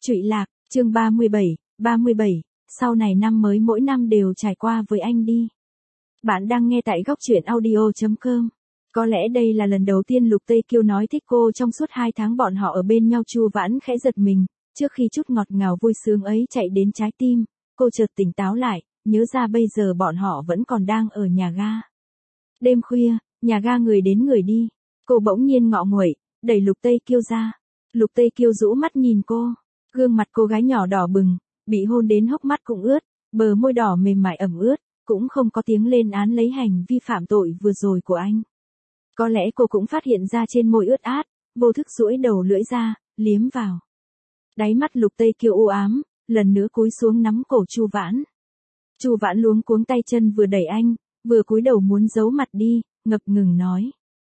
Trụy lạc, chương 37, sau này năm mới mỗi năm đều trải qua với anh đi. Bạn đang nghe tại góc truyện audio.com. Có lẽ đây là lần đầu tiên Lục Tây Kiêu nói thích cô trong suốt 2 tháng bọn họ ở bên nhau. Chu Vãn khẽ giật mình, trước khi chút ngọt ngào vui sướng ấy chạy đến trái tim, cô chợt tỉnh táo lại, nhớ ra bây giờ bọn họ vẫn còn đang ở nhà ga. Đêm khuya, nhà ga người đến người đi, cô bỗng nhiên ngọ nguậy, đẩy Lục Tây Kiêu ra. Lục Tây Kiêu rũ mắt nhìn cô, gương mặt cô gái nhỏ đỏ bừng, bị hôn đến hốc mắt cũng ướt, bờ môi đỏ mềm mại ẩm ướt, cũng không có tiếng lên án lấy hành vi phạm tội vừa rồi của anh. Có lẽ cô cũng phát hiện ra trên môi ướt át, vô thức duỗi đầu lưỡi ra, liếm vào. Đáy mắt Lục Tây Kiêu u ám, lần nữa cúi xuống nắm cổ Chu Vãn. Chu Vãn luống cuống tay chân vừa đẩy anh, vừa cúi đầu muốn giấu mặt đi, ngập ngừng nói.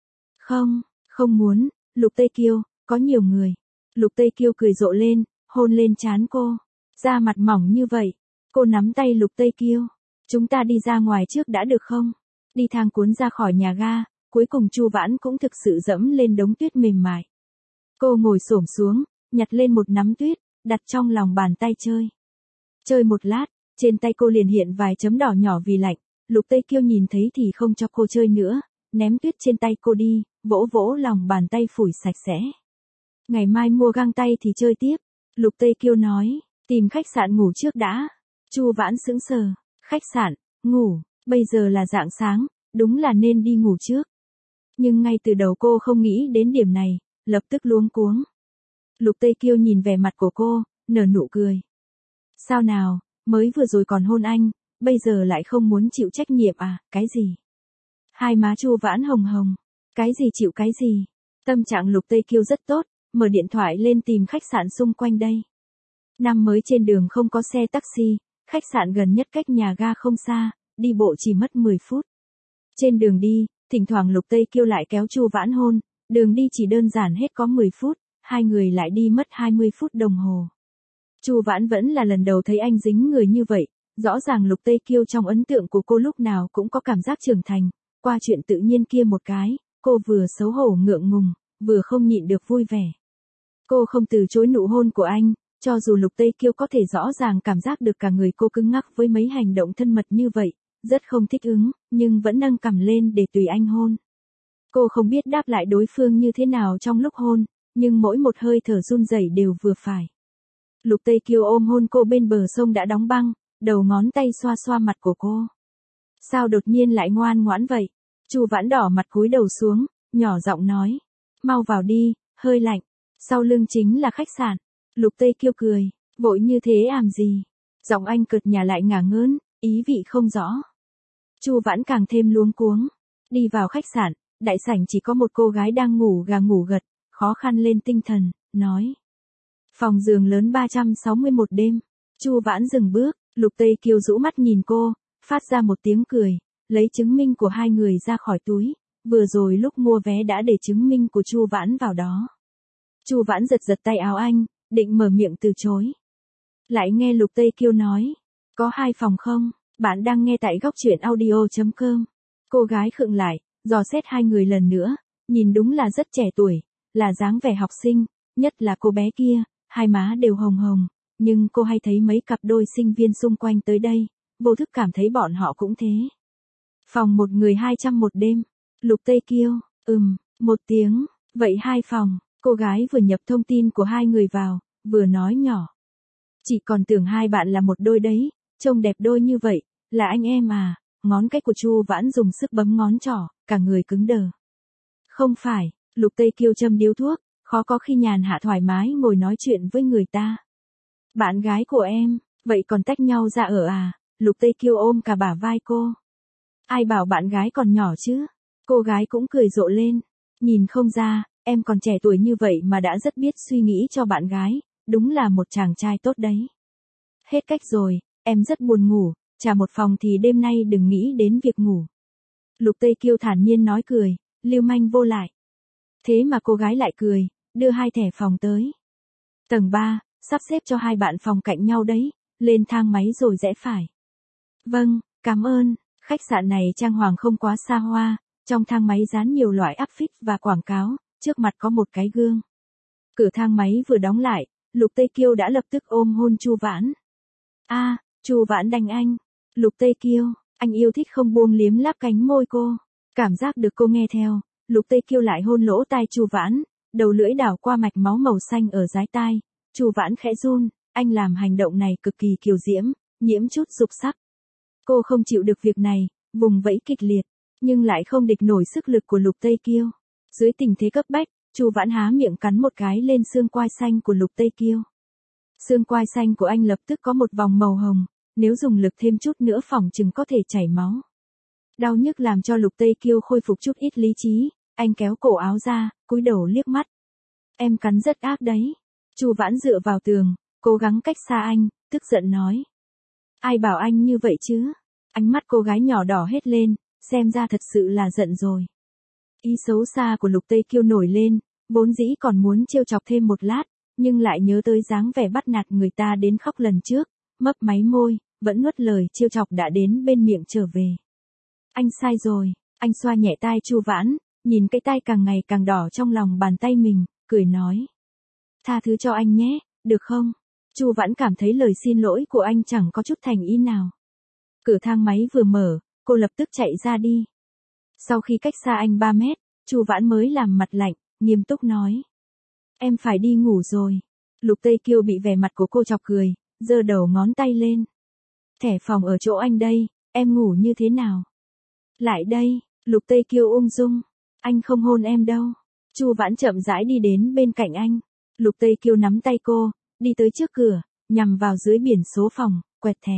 Không muốn, Lục Tây Kiêu, có nhiều người. Lục Tây Kiêu cười rộ lên, hôn lên trán cô. Da mặt mỏng như vậy. Cô nắm tay Lục Tây Kiêu. Chúng ta đi ra ngoài trước đã được không? Đi thang cuốn ra khỏi nhà ga, cuối cùng Chu Vãn cũng thực sự dẫm lên đống tuyết mềm mại. Cô ngồi xổm xuống, nhặt lên một nắm tuyết, đặt trong lòng bàn tay chơi. Chơi một lát, trên tay cô liền hiện vài chấm đỏ nhỏ vì lạnh. Lục Tây Kiêu nhìn thấy thì không cho cô chơi nữa, ném tuyết trên tay cô đi, vỗ vỗ lòng bàn tay phủi sạch sẽ. Ngày mai mua găng tay thì chơi tiếp. Lục Tây Kiêu nói, tìm khách sạn ngủ trước đã. Chu Vãn sững sờ, khách sạn, ngủ, bây giờ là rạng sáng, đúng là nên đi ngủ trước. Nhưng ngay từ đầu cô không nghĩ đến điểm này, lập tức luống cuống. Lục Tây Kiêu nhìn vẻ mặt của cô, nở nụ cười. Sao nào, mới vừa rồi còn hôn anh, bây giờ lại không muốn chịu trách nhiệm à, cái gì? Hai má Chu Vãn hồng hồng, cái gì chịu cái gì? Tâm trạng Lục Tây Kiêu rất tốt, mở điện thoại lên tìm khách sạn xung quanh đây. Năm mới trên đường không có xe taxi, khách sạn gần nhất cách nhà ga không xa, đi bộ chỉ mất 10 phút. Trên đường đi, thỉnh thoảng Lục Tây Kiêu lại kéo Chu Vãn hôn, đường đi chỉ đơn giản hết có 10 phút, hai người lại đi mất 20 phút đồng hồ. Chu Vãn vẫn là lần đầu thấy anh dính người như vậy, rõ ràng Lục Tây Kiêu trong ấn tượng của cô lúc nào cũng có cảm giác trưởng thành, qua chuyện tự nhiên kia một cái, cô vừa xấu hổ ngượng ngùng, vừa không nhịn được vui vẻ. Cô không từ chối nụ hôn của anh, cho dù Lục Tây Kiêu có thể rõ ràng cảm giác được cả người cô cứng ngắc với mấy hành động thân mật như vậy, rất không thích ứng, nhưng vẫn nâng cằm lên để tùy anh hôn. Cô không biết đáp lại đối phương như thế nào trong lúc hôn, nhưng mỗi một hơi thở run rẩy đều vừa phải. Lục Tây Kiêu ôm hôn cô bên bờ sông đã đóng băng, đầu ngón tay xoa xoa mặt của cô. Sao đột nhiên lại ngoan ngoãn vậy? Chu Vãn đỏ mặt cúi đầu xuống, nhỏ giọng nói. Mau vào đi, hơi lạnh. Sau lưng chính là khách sạn. Lục Tây Kiêu cười, vội như thế làm gì? Giọng anh cợt nhả lại ngả ngớn, ý vị không rõ. Chu Vãn càng thêm luống cuống. Đi vào khách sạn, đại sảnh chỉ có một cô gái đang ngủ gà ngủ gật, khó khăn lên tinh thần, nói. Phòng giường lớn 361 đêm. Chu Vãn dừng bước, Lục Tây Kiêu rũ mắt nhìn cô, phát ra một tiếng cười, lấy chứng minh của hai người ra khỏi túi, vừa rồi lúc mua vé đã để chứng minh của Chu Vãn vào đó. Chu Vãn giật giật tay áo anh, định mở miệng từ chối. Lại nghe Lục Tây Kiêu nói, có 2 phòng không? Bạn đang nghe tại góc truyện audio.com. Cô gái khựng lại, dò xét hai người lần nữa, nhìn đúng là rất trẻ tuổi, là dáng vẻ học sinh, nhất là cô bé kia, hai má đều hồng hồng, nhưng cô hay thấy mấy cặp đôi sinh viên xung quanh tới đây, vô thức cảm thấy bọn họ cũng thế. Phòng một người 201 đêm. Lục Tây Kiêu, một tiếng, vậy 2 phòng. Cô gái vừa nhập thông tin của hai người vào, vừa nói nhỏ. Chị còn tưởng hai bạn là một đôi đấy, trông đẹp đôi như vậy, là anh em à? Ngón cái của Chu Vãn dùng sức bấm ngón trỏ, cả người cứng đờ. Không phải, Lục Tây Kiêu châm điếu thuốc, khó có khi nhàn hạ thoải mái ngồi nói chuyện với người ta. Bạn gái của em, vậy còn tách nhau ra ở à? Lục Tây Kiêu ôm cả bả vai cô. Ai bảo bạn gái còn nhỏ chứ? Cô gái cũng cười rộ lên. Nhìn không ra, em còn trẻ tuổi như vậy mà đã rất biết suy nghĩ cho bạn gái, đúng là một chàng trai tốt đấy. Hết cách rồi, em rất buồn ngủ, trả một phòng thì đêm nay đừng nghĩ đến việc ngủ. Lục Tây Kiêu thản nhiên nói cười, lưu manh vô lại. Thế mà cô gái lại cười, đưa 2 thẻ phòng tới. Tầng 3, sắp xếp cho 2 bạn phòng cạnh nhau đấy, lên thang máy rồi rẽ phải. Vâng, cảm ơn, khách sạn này trang hoàng không quá xa hoa, trong thang máy dán nhiều loại áp phích và quảng cáo, trước mặt có một cái gương. Cửa thang máy vừa đóng lại, Lục Tây Kiêu đã lập tức ôm hôn Chu Vãn. A, Chu Vãn đánh anh. Lục Tây Kiêu, anh yêu thích không buông liếm láp cánh môi cô. Cảm giác được cô nghe theo, Lục Tây Kiêu lại hôn lỗ tai Chu Vãn, đầu lưỡi đảo qua mạch máu màu xanh ở dái tai. Chu Vãn khẽ run, anh làm hành động này cực kỳ kiều diễm, nhiễm chút dục sắc. Cô không chịu được việc này, vùng vẫy kịch liệt, nhưng lại không địch nổi sức lực của Lục Tây Kiêu. Dưới tình thế cấp bách, Chu Vãn há miệng cắn một cái lên xương quai xanh của Lục Tây Kiêu. Xương quai xanh của anh lập tức có một vòng màu hồng, nếu dùng lực thêm chút nữa phỏng chừng có thể chảy máu. Đau nhức làm cho Lục Tây Kiêu khôi phục chút ít lý trí, anh kéo cổ áo ra, cúi đầu liếc mắt. Em cắn rất ác đấy. Chu Vãn dựa vào tường, cố gắng cách xa anh, tức giận nói. Ai bảo anh như vậy chứ? Ánh mắt cô gái nhỏ đỏ hết lên, xem ra thật sự là giận rồi. Ý xấu xa của Lục Tây Kiêu nổi lên, vốn dĩ còn muốn trêu chọc thêm một lát, nhưng lại nhớ tới dáng vẻ bắt nạt người ta đến khóc lần trước, mấp máy môi, vẫn nuốt lời trêu chọc đã đến bên miệng trở về. Anh sai rồi, anh xoa nhẹ tai Chu Vãn, nhìn cái tai càng ngày càng đỏ trong lòng bàn tay mình, cười nói. Tha thứ cho anh nhé, được không? Chu Vãn cảm thấy lời xin lỗi của anh chẳng có chút thành ý nào. Cửa thang máy vừa mở, cô lập tức chạy ra đi. Sau khi cách xa anh 3 mét, Chu Vãn mới làm mặt lạnh, nghiêm túc nói. Em phải đi ngủ rồi. Lục Tây Kiêu bị vẻ mặt của cô chọc cười, giơ đầu ngón tay lên. Thẻ phòng ở chỗ anh đây, em ngủ như thế nào? Lại đây, Lục Tây Kiêu ung dung. Anh không hôn em đâu. Chu Vãn chậm rãi đi đến bên cạnh anh. Lục Tây Kiêu nắm tay cô, đi tới trước cửa, nhằm vào dưới biển số phòng, quẹt thẻ.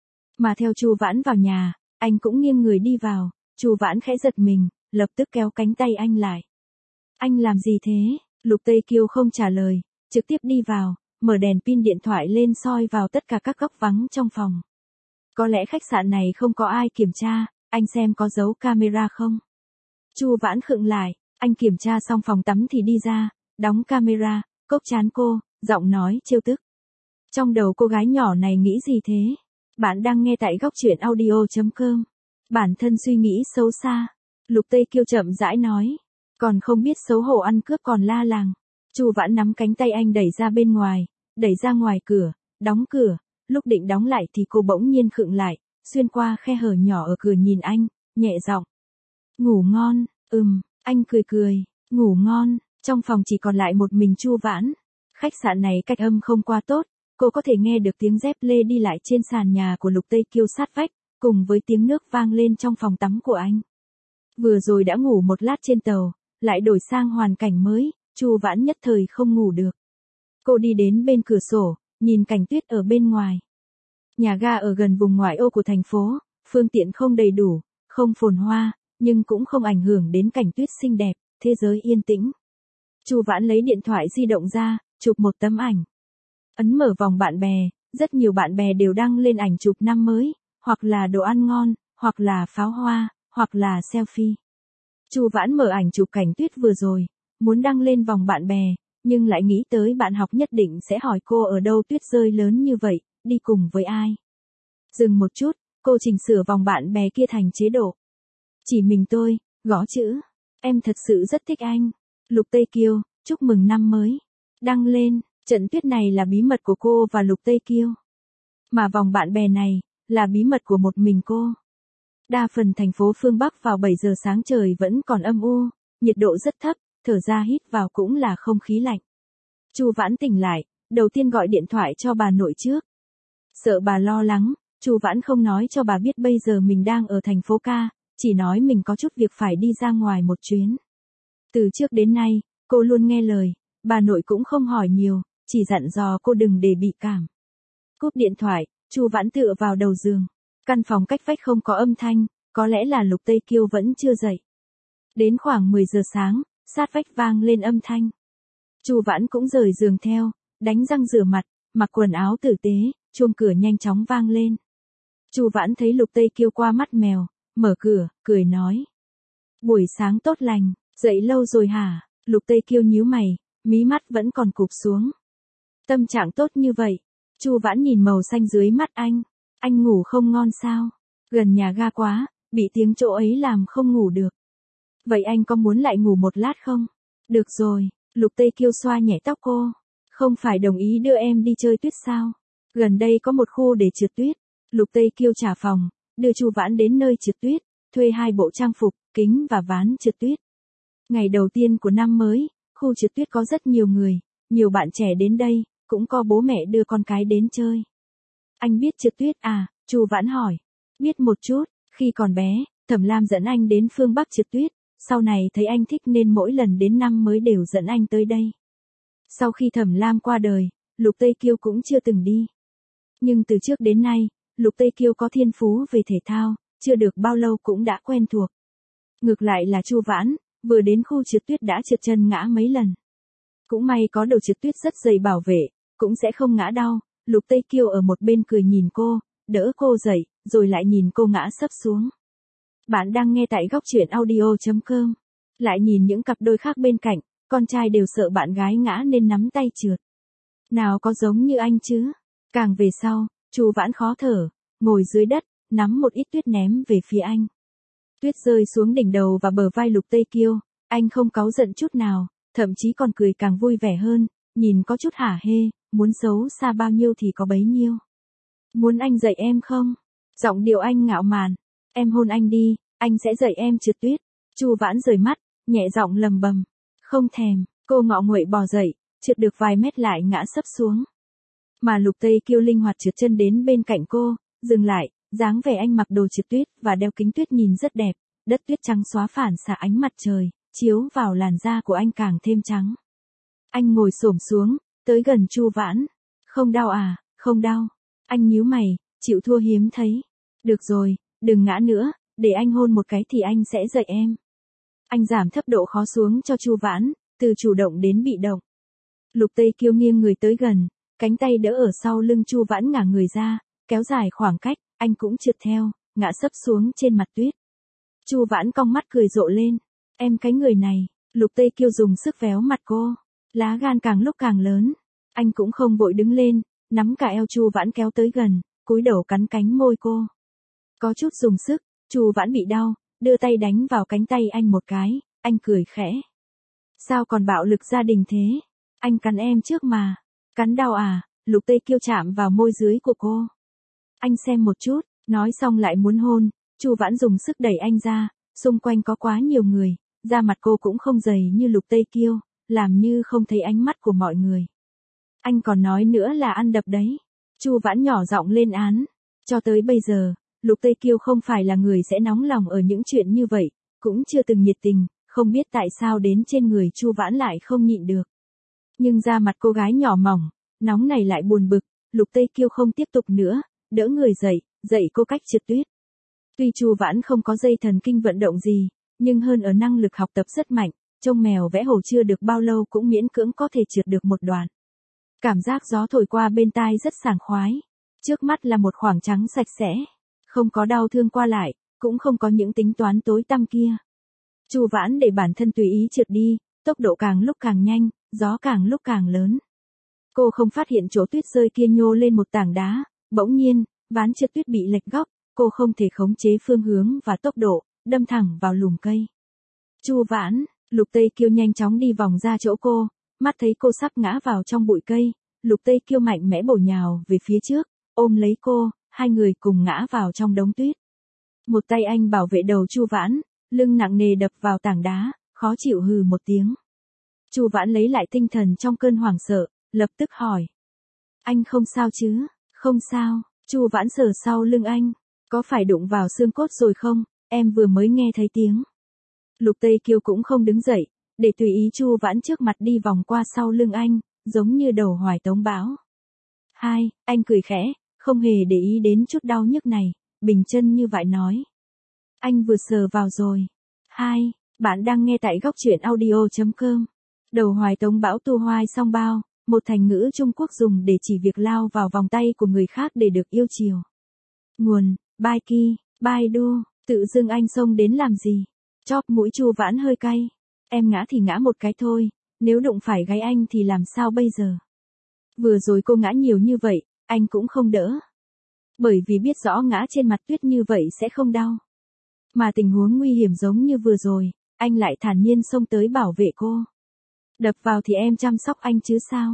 Mà theo Chu Vãn vào nhà, anh cũng nghiêng người đi vào. Chu Vãn khẽ giật mình, lập tức kéo cánh tay anh lại. Anh làm gì thế? Lục Tây Kiêu không trả lời, trực tiếp đi vào, mở đèn pin điện thoại lên soi vào tất cả các góc vắng trong phòng. Có lẽ khách sạn này không có ai kiểm tra, anh xem có dấu camera không? Chu Vãn khựng lại, anh kiểm tra xong phòng tắm thì đi ra, đóng camera, cốc trán cô, giọng nói trêu tức. Trong đầu cô gái nhỏ này nghĩ gì thế? Bạn đang nghe tại góc truyện audio.com. Bản thân suy nghĩ xấu xa. Lục Tây Kiêu chậm rãi nói. Còn không biết xấu hổ ăn cướp còn la làng. Chu Vãn nắm cánh tay anh đẩy ra bên ngoài, đẩy ra ngoài cửa, đóng cửa. Lúc định đóng lại thì cô bỗng nhiên khựng lại, xuyên qua khe hở nhỏ ở cửa nhìn anh, nhẹ giọng. Ngủ ngon, anh cười cười, ngủ ngon. Trong phòng chỉ còn lại một mình Chu Vãn. Khách sạn này cách âm không quá tốt, cô có thể nghe được tiếng dép lê đi lại trên sàn nhà của Lục Tây Kiêu sát vách, cùng với tiếng nước vang lên trong phòng tắm của anh. Vừa rồi đã ngủ một lát trên tàu, lại đổi sang hoàn cảnh mới, Chu Vãn nhất thời không ngủ được. Cô đi đến bên cửa sổ, nhìn cảnh tuyết ở bên ngoài. Nhà ga ở gần vùng ngoại ô của thành phố, phương tiện không đầy đủ, không phồn hoa, nhưng cũng không ảnh hưởng đến cảnh tuyết xinh đẹp, thế giới yên tĩnh. Chu Vãn lấy điện thoại di động ra, chụp một tấm ảnh. Ấn mở vòng bạn bè, rất nhiều bạn bè đều đăng lên ảnh chụp năm mới, hoặc là đồ ăn ngon, hoặc là pháo hoa, hoặc là selfie. Chu Vãn mở ảnh chụp cảnh tuyết vừa rồi, muốn đăng lên vòng bạn bè, nhưng lại nghĩ tới bạn học nhất định sẽ hỏi cô ở đâu tuyết rơi lớn như vậy, đi cùng với ai. Dừng một chút, cô chỉnh sửa vòng bạn bè kia thành chế độ. Chỉ mình tôi, gõ chữ. Em thật sự rất thích anh. Lục Tây Kiêu, chúc mừng năm mới. Đăng lên, trận tuyết này là bí mật của cô và Lục Tây Kiêu. Mà vòng bạn bè này, là bí mật của một mình cô. Đa phần thành phố phương Bắc vào 7 giờ sáng trời vẫn còn âm u, nhiệt độ rất thấp, thở ra hít vào cũng là không khí lạnh. Chu Vãn tỉnh lại, đầu tiên gọi điện thoại cho bà nội trước. Sợ bà lo lắng, Chu Vãn không nói cho bà biết bây giờ mình đang ở thành phố ca, chỉ nói mình có chút việc phải đi ra ngoài một chuyến. Từ trước đến nay, cô luôn nghe lời, bà nội cũng không hỏi nhiều, chỉ dặn dò cô đừng để bị cảm. Cúp điện thoại, Chu Vãn tựa vào đầu giường. Căn phòng cách vách không có âm thanh, có lẽ là Lục Tây Kiêu vẫn chưa dậy. Đến khoảng 10 giờ sáng, sát vách vang lên âm thanh. Chu Vãn cũng rời giường theo, đánh răng rửa mặt, mặc quần áo tử tế, chuông cửa nhanh chóng vang lên. Chu Vãn thấy Lục Tây Kiêu qua mắt mèo, mở cửa, cười nói. Buổi sáng tốt lành, dậy lâu rồi hả? Lục Tây Kiêu nhíu mày, mí mắt vẫn còn cụp xuống. Tâm trạng tốt như vậy. Chu Vãn nhìn màu xanh dưới mắt anh. Anh ngủ không ngon sao? Gần nhà ga quá, bị tiếng chỗ ấy làm không ngủ được. Vậy anh có muốn lại ngủ một lát không? Được rồi, Lục Tây Kiêu xoa nhẹ tóc cô. Không phải đồng ý đưa em đi chơi tuyết sao? Gần đây có một khu để trượt tuyết. Lục Tây Kiêu trả phòng, đưa Chu Vãn đến nơi trượt tuyết, thuê 2 bộ trang phục, kính và ván trượt tuyết. Ngày đầu tiên của năm mới, khu trượt tuyết có rất nhiều người, nhiều bạn trẻ đến đây, cũng có bố mẹ đưa con cái đến chơi. Anh biết trượt tuyết à? Chu Vãn hỏi. Biết một chút, khi còn bé, Thẩm Lam dẫn anh đến phương Bắc trượt tuyết, sau này thấy anh thích nên mỗi lần đến năm mới đều dẫn anh tới đây. Sau khi Thẩm Lam qua đời, Lục Tây Kiêu cũng chưa từng đi. Nhưng từ trước đến nay, Lục Tây Kiêu có thiên phú về thể thao, chưa được bao lâu cũng đã quen thuộc. Ngược lại là Chu Vãn, vừa đến khu trượt tuyết đã trượt chân ngã mấy lần. Cũng may có đồ trượt tuyết rất dày bảo vệ, cũng sẽ không ngã đau. Lục Tây Kiêu ở một bên cười nhìn cô, đỡ cô dậy, rồi lại nhìn cô ngã sấp xuống. Bạn đang nghe tại góc truyện audio.com. Lại nhìn những cặp đôi khác bên cạnh, con trai đều sợ bạn gái ngã nên nắm tay trượt. Nào có giống như anh chứ? Càng về sau, Chu Vãn khó thở, ngồi dưới đất, nắm một ít tuyết ném về phía anh. Tuyết rơi xuống đỉnh đầu và bờ vai Lục Tây Kiêu, anh không cáu giận chút nào, thậm chí còn cười càng vui vẻ hơn, nhìn có chút hả hê, muốn xấu xa bao nhiêu thì có bấy nhiêu. Muốn anh dạy em không? Giọng điệu anh ngạo mạn. Em hôn anh đi, anh sẽ dạy em trượt tuyết. Chu Vãn rời mắt, nhẹ giọng lầm bầm. Không thèm, cô ngọ nguậy bò dậy, trượt được vài mét lại ngã sấp xuống. Mà Lục Tây Kiêu linh hoạt trượt chân đến bên cạnh cô, dừng lại, dáng vẻ anh mặc đồ trượt tuyết và đeo kính tuyết nhìn rất đẹp, đất tuyết trắng xóa phản xạ ánh mặt trời, chiếu vào làn da của anh càng thêm trắng. Anh ngồi xổm xuống, tới gần Chu Vãn. Không đau à? Không đau. Anh nhíu mày, chịu thua hiếm thấy. Được rồi, đừng ngã nữa, để anh hôn một cái thì anh sẽ dạy em. Anh giảm thấp độ khó xuống cho Chu Vãn, từ chủ động đến bị động. Lục Tây Kiêu nghiêng người tới gần, cánh tay đỡ ở sau lưng Chu Vãn ngả người ra, kéo dài khoảng cách, anh cũng trượt theo, ngã sấp xuống trên mặt tuyết. Chu Vãn cong mắt cười rộ lên. Em cái người này. Lục Tây Kiêu dùng sức véo mặt cô. Lá gan càng lúc càng lớn. Anh cũng không vội đứng lên, nắm cả eo Chu Vãn kéo tới gần, cúi đầu cắn cánh môi cô. Có chút dùng sức, Chu Vãn bị đau, đưa tay đánh vào cánh tay anh một cái, anh cười khẽ. Sao còn bạo lực gia đình thế? Anh cắn em trước mà. Cắn đau à? Lục Tây Kiêu chạm vào môi dưới của cô. Anh xem một chút, nói xong lại muốn hôn. Chu Vãn dùng sức đẩy anh ra, xung quanh có quá nhiều người, da mặt cô cũng không dày như Lục Tây Kiêu, làm như không thấy ánh mắt của mọi người. Anh còn nói nữa là ăn đập đấy. Chu Vãn nhỏ giọng lên án. Cho tới bây giờ, Lục Tây Kiêu không phải là người sẽ nóng lòng ở những chuyện như vậy, cũng chưa từng nhiệt tình, không biết tại sao đến trên người Chu Vãn lại không nhịn được. Nhưng da mặt cô gái nhỏ mỏng, nóng này lại buồn bực, Lục Tây Kiêu không tiếp tục nữa, đỡ người dậy, dạy cô cách trượt tuyết. Tuy Chu Vãn không có dây thần kinh vận động gì, nhưng hơn ở năng lực học tập rất mạnh, trông mèo vẽ hổ chưa được bao lâu cũng miễn cưỡng có thể trượt được một đoạn. Cảm giác gió thổi qua bên tai rất sảng khoái. Trước mắt là một khoảng trắng sạch sẽ, không có đau thương qua lại, cũng không có những tính toán tối tăm kia. Chu Vãn để bản thân tùy ý trượt đi, tốc độ càng lúc càng nhanh, gió càng lúc càng lớn. Cô không phát hiện chỗ tuyết rơi kia nhô lên một tảng đá, bỗng nhiên, ván trượt tuyết bị lệch góc, cô không thể khống chế phương hướng và tốc độ, đâm thẳng vào lùm cây. Chu Vãn, Lục Tây Kiêu nhanh chóng đi vòng ra chỗ cô, mắt thấy cô sắp ngã vào trong bụi cây, Lục Tây Kiêu mạnh mẽ bổ nhào về phía trước, ôm lấy cô, hai người cùng ngã vào trong đống tuyết. Một tay anh bảo vệ đầu Chu Vãn, lưng nặng nề đập vào tảng đá, khó chịu hừ một tiếng. Chu Vãn lấy lại tinh thần trong cơn hoảng sợ, lập tức hỏi. Anh không sao chứ? Không sao. Chu Vãn sờ sau lưng anh. Có phải đụng vào xương cốt rồi không? Em vừa mới nghe thấy tiếng. Lục Tây Kiêu cũng không đứng dậy, để tùy ý Chu Vãn trước mặt đi vòng qua sau lưng anh, giống như đầu hoài tống bão. Anh cười khẽ, không hề để ý đến chút đau nhức này, bình chân như vậy nói. Anh vừa sờ vào rồi. Bạn đang nghe tại góc truyện audio.com. Đầu hoài tống bão tu hoai song bao, một thành ngữ Trung Quốc dùng để chỉ việc lao vào vòng tay của người khác để được yêu chiều. Nguồn, Bai Du, tự dưng anh xông đến làm gì? Chóp mũi Chu Vãn hơi cay. Em ngã thì ngã một cái thôi, nếu đụng phải gáy anh thì làm sao bây giờ? Vừa rồi cô ngã nhiều như vậy, anh cũng không đỡ. Bởi vì biết rõ ngã trên mặt tuyết như vậy sẽ không đau. Mà tình huống nguy hiểm giống như vừa rồi, anh lại thản nhiên xông tới bảo vệ cô. Đập vào thì em chăm sóc anh chứ sao?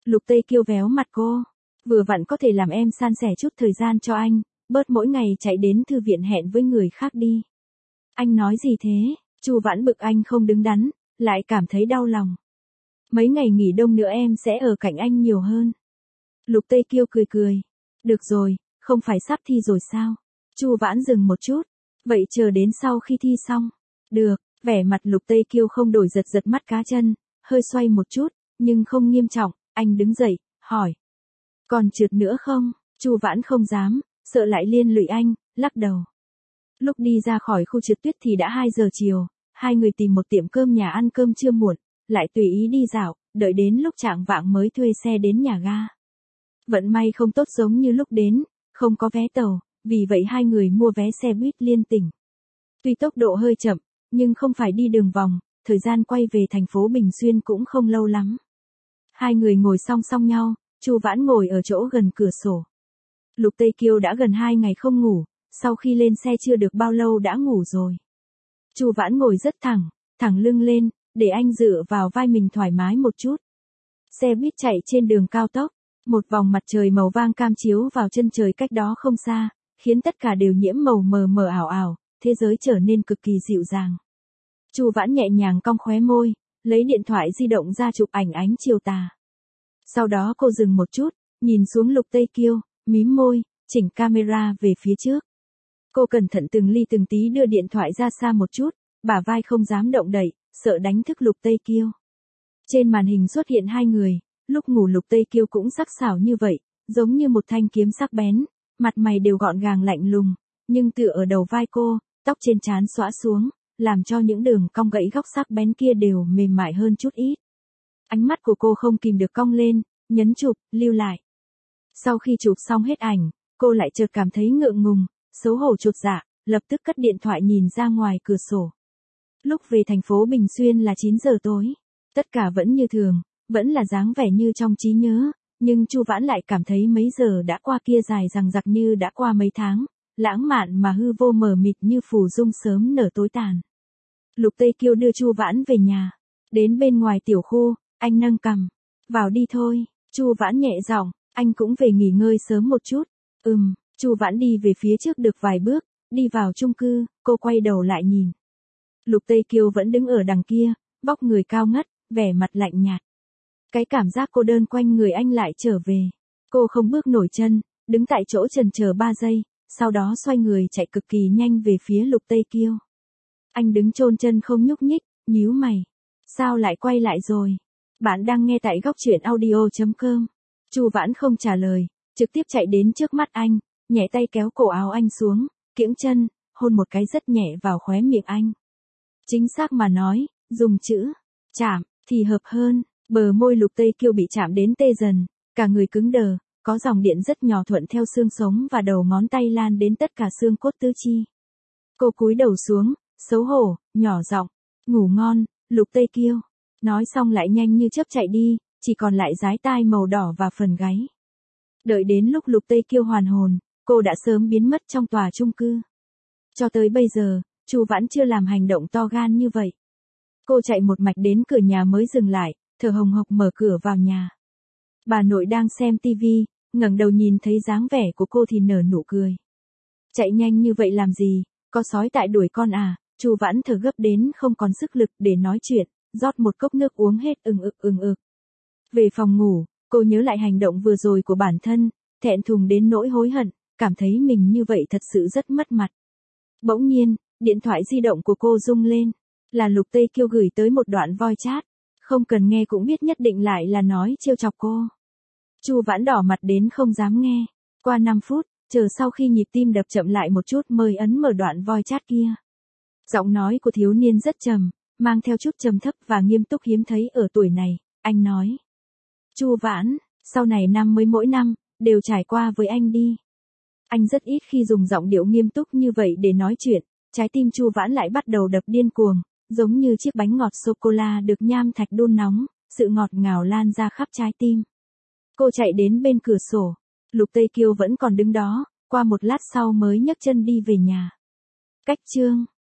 Lục Tây Kiêu véo mặt cô. Vừa vặn có thể làm em san sẻ chút thời gian cho anh, bớt mỗi ngày chạy đến thư viện hẹn với người khác đi. Anh nói gì thế? Chu Vãn bực anh không đứng đắn, lại cảm thấy đau lòng. Mấy ngày nghỉ đông nữa em sẽ ở cạnh anh nhiều hơn. Lục Tây Kiêu cười cười. Được rồi, không phải sắp thi rồi sao? Chu Vãn dừng một chút. Vậy chờ đến sau khi thi xong. Được, vẻ mặt Lục Tây Kiêu không đổi, giật giật mắt cá chân, hơi xoay một chút, nhưng không nghiêm trọng. Anh đứng dậy, hỏi. Còn trượt nữa không? Chu Vãn không dám, sợ lại liên lụy anh, lắc đầu. Lúc đi ra khỏi khu trượt tuyết thì đã 2 giờ chiều, hai người tìm một tiệm cơm nhà ăn cơm trưa muộn, lại tùy ý đi dạo, đợi đến lúc chạng vạng mới thuê xe đến nhà ga. Vận may không tốt giống như lúc đến, không có vé tàu, vì vậy hai người mua vé xe buýt liên tỉnh. Tuy tốc độ hơi chậm, nhưng không phải đi đường vòng, thời gian quay về thành phố Bình Xuyên cũng không lâu lắm. Hai người ngồi song song nhau, Chu Vãn ngồi ở chỗ gần cửa sổ. Lục Tây Kiêu đã gần 2 ngày không ngủ, sau khi lên xe chưa được bao lâu đã ngủ rồi. Chu Vãn ngồi rất thẳng lưng lên, để anh dựa vào vai mình thoải mái một chút. Xe buýt chạy trên đường cao tốc, một vòng mặt trời màu vàng cam chiếu vào chân trời cách đó không xa, khiến tất cả đều nhiễm màu mờ mờ ảo ảo, thế giới trở nên cực kỳ dịu dàng. Chu Vãn nhẹ nhàng cong khóe môi, lấy điện thoại di động ra chụp ảnh ánh chiều tà. Sau đó cô dừng một chút, nhìn xuống Lục Tây Kiêu, mím môi, chỉnh camera về phía trước. Cô cẩn thận từng ly từng tí đưa điện thoại ra xa một chút, bả vai không dám động đậy, sợ đánh thức Lục Tây Kiêu. Trên màn hình xuất hiện hai người, lúc ngủ Lục Tây Kiêu cũng sắc sảo như vậy, giống như một thanh kiếm sắc bén, mặt mày đều gọn gàng lạnh lùng, nhưng tựa ở đầu vai cô, tóc trên trán xõa xuống, làm cho những đường cong gãy góc sắc bén kia đều mềm mại hơn chút ít. Ánh mắt của cô không kìm được cong lên, nhấn chụp, lưu lại. Sau khi chụp xong hết ảnh, cô lại chợt cảm thấy ngượng ngùng, xấu hổ chột dạ, lập tức cất điện thoại nhìn ra ngoài cửa sổ. Lúc về thành phố Bình Xuyên là 9 giờ tối. Tất cả vẫn như thường, vẫn là dáng vẻ như trong trí nhớ, nhưng Chu Vãn lại cảm thấy mấy giờ đã qua kia dài dằng dặc như đã qua mấy tháng, lãng mạn mà hư vô mờ mịt như phù dung sớm nở tối tàn. Lục Tây Kiêu đưa Chu Vãn về nhà. Đến bên ngoài tiểu khu, anh nâng cằm. Vào đi thôi. Chu Vãn nhẹ giọng, anh cũng về nghỉ ngơi sớm một chút. Chu Vãn đi về phía trước được vài bước, đi vào chung cư, cô quay đầu lại nhìn. Lục Tây Kiêu vẫn đứng ở đằng kia, vóc người cao ngất, vẻ mặt lạnh nhạt. Cái cảm giác cô đơn quanh người anh lại trở về. Cô không bước nổi chân, đứng tại chỗ chần chờ 3 giây, sau đó xoay người chạy cực kỳ nhanh về phía Lục Tây Kiêu. Anh đứng chôn chân không nhúc nhích, nhíu mày. Sao lại quay lại rồi? Bạn đang nghe tại góc truyện audio.com. Chu Vãn không trả lời, trực tiếp chạy đến trước mắt anh, nhẹ tay kéo cổ áo anh xuống, kiễng chân, hôn một cái rất nhẹ vào khóe miệng anh. Chính xác mà nói, dùng chữ chạm thì hợp hơn. Bờ môi Lục Tây Kiêu bị chạm đến tê dần, cả người cứng đờ, có dòng điện rất nhỏ thuận theo xương sống và đầu ngón tay lan đến tất cả xương cốt tứ chi. Cô cúi đầu xuống, xấu hổ, nhỏ giọng, ngủ ngon, Lục Tây Kiêu. Nói xong lại nhanh như chớp chạy đi, chỉ còn lại dái tai màu đỏ và phần gáy. Đợi đến lúc Lục Tây Kiêu hoàn hồn, cô đã sớm biến mất trong tòa chung cư. Cho tới bây giờ, Chu Vãn chưa làm hành động to gan như vậy. Cô chạy một mạch đến cửa nhà mới dừng lại, thở hồng hộc mở cửa vào nhà. Bà nội đang xem tivi, ngẩng đầu nhìn thấy dáng vẻ của cô thì nở nụ cười. Chạy nhanh như vậy làm gì, có sói tại đuổi con à? Chu Vãn thở gấp đến không còn sức lực để nói chuyện, rót một cốc nước uống hết ừng ực. Về phòng ngủ, cô nhớ lại hành động vừa rồi của bản thân, thẹn thùng đến nỗi hối hận, cảm thấy mình như vậy thật sự rất mất mặt. Bỗng nhiên, điện thoại di động của cô rung lên, là Lục Tây Kiêu gửi tới một đoạn voice chat, không cần nghe cũng biết nhất định lại là nói trêu chọc cô. Chu Vãn đỏ mặt đến không dám nghe. Qua 5 phút, chờ sau khi nhịp tim đập chậm lại một chút mới ấn mở đoạn voice chat kia. Giọng nói của thiếu niên rất trầm, mang theo chút trầm thấp và nghiêm túc hiếm thấy ở tuổi này, anh nói. Chu Vãn, sau này mỗi năm, đều trải qua với anh đi. Anh rất ít khi dùng giọng điệu nghiêm túc như vậy để nói chuyện, trái tim Chu Vãn lại bắt đầu đập điên cuồng, giống như chiếc bánh ngọt sô-cô-la được nham thạch đun nóng, sự ngọt ngào lan ra khắp trái tim. Cô chạy đến bên cửa sổ, Lục Tây Kiêu vẫn còn đứng đó, qua một lát sau mới nhấc chân đi về nhà. Cách chương